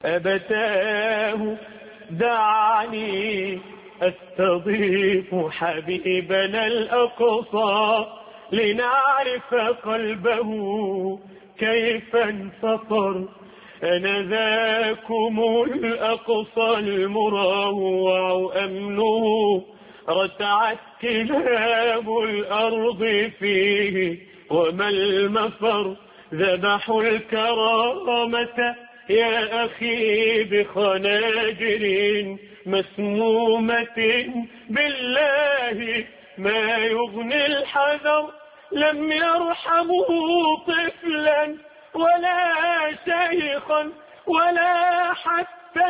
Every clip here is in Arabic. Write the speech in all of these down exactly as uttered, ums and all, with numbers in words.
أبتاه دعني أستضيف حبيبنا الأقصى لنعرف قلبه كيف انفطر. أنا ذاكم الأقصى المروع أمنه، رتعت كلاب الأرض فيه وما المفر. ذبحوا الكرامة يا أخي بخناجر مسمومة، بالله ما يغني الحذر. لم يرحموا طفلا ولا شيخا ولا حتى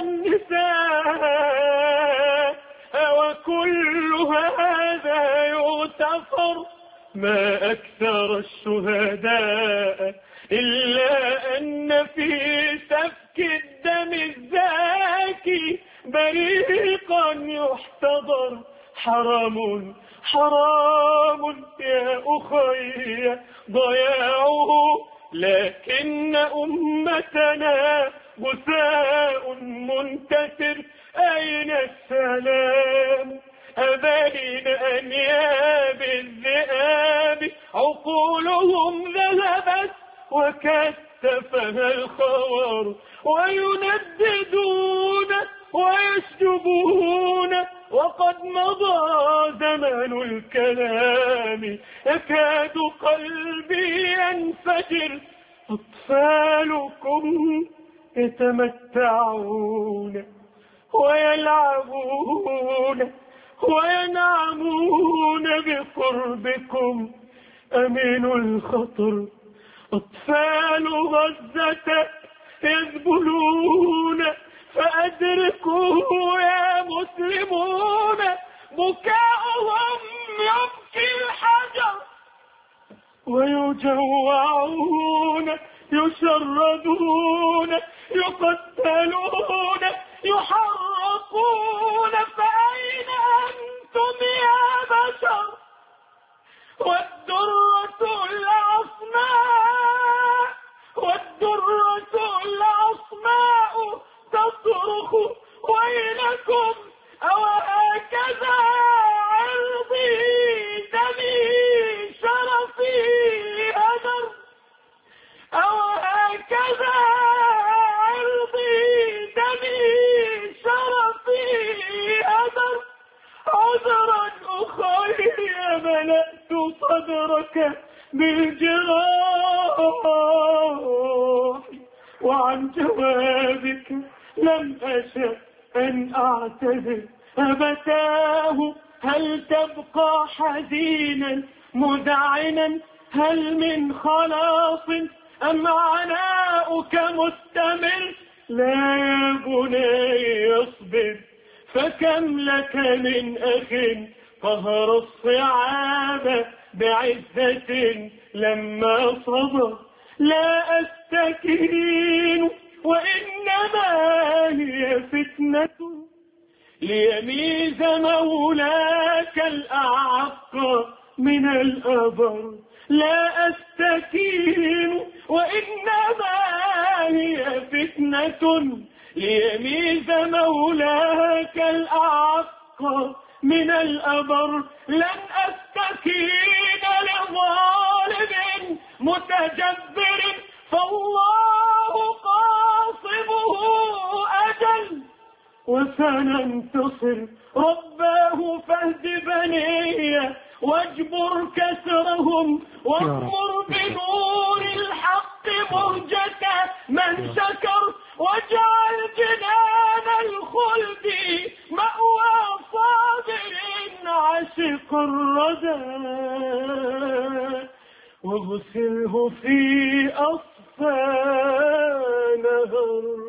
النساء، وكل هذا يغتفر. ما أكثر الشهداء إلا أن في سفك الدم الزاكي بريقا يحتضر. حرام حرام يا أخي ضياعه، لكن أمتنا غثاء منتثر. أين السلام؟ أبين أنياب الذئاب عقولهم ذهبت وكتفها الخور، وينددون ويشجبون وقد مضى زمن الكلام. يكاد قلبي ينفجر. أطفالكم يتمتعون ويلعبون وينعمون بقربكم أمين الخطر. أطفال غزة يذبلون فأدركوا يا مسلمون، بكاؤهم يبكي الحجر. ويجوعون يشردون يقتلون يحرقون، فأين أنتم يا بشر؟ والدرة العصماء والدرة العصماء تصرخ ويلكم. أو هكذا عرضي دمي شرفي هدر؟ أو هكذا عرضي دمي شرفي هدر؟ عذرا أخي ملأت صدرك بالجراح، وعن جوابك لم أشأ أن أعتذر. أبتاه هل تبقى حزينا مذعنا؟ هل من خلاص أم عناؤك مستمر؟ لا يا بني اصبر، فكم لك من أخ قهر الصعاب بعزة لما صبر. لا أستكين وإنما هي فتنة ليميز مولاك الأعق من الأبر. لا أستكين وإنما هي فتنة ليميز مولاك الأعق من الأبر. لن أستكين لظالم متجبر، فالله قاصبه أجل. وسننتصر رباه فاهد بني واجبر كسرهم، واغمر بنور الحق مهجة من شكر، واجعل جنان الخلد مأوى صابر عاشق الردى، واغسله في أصفى نهر.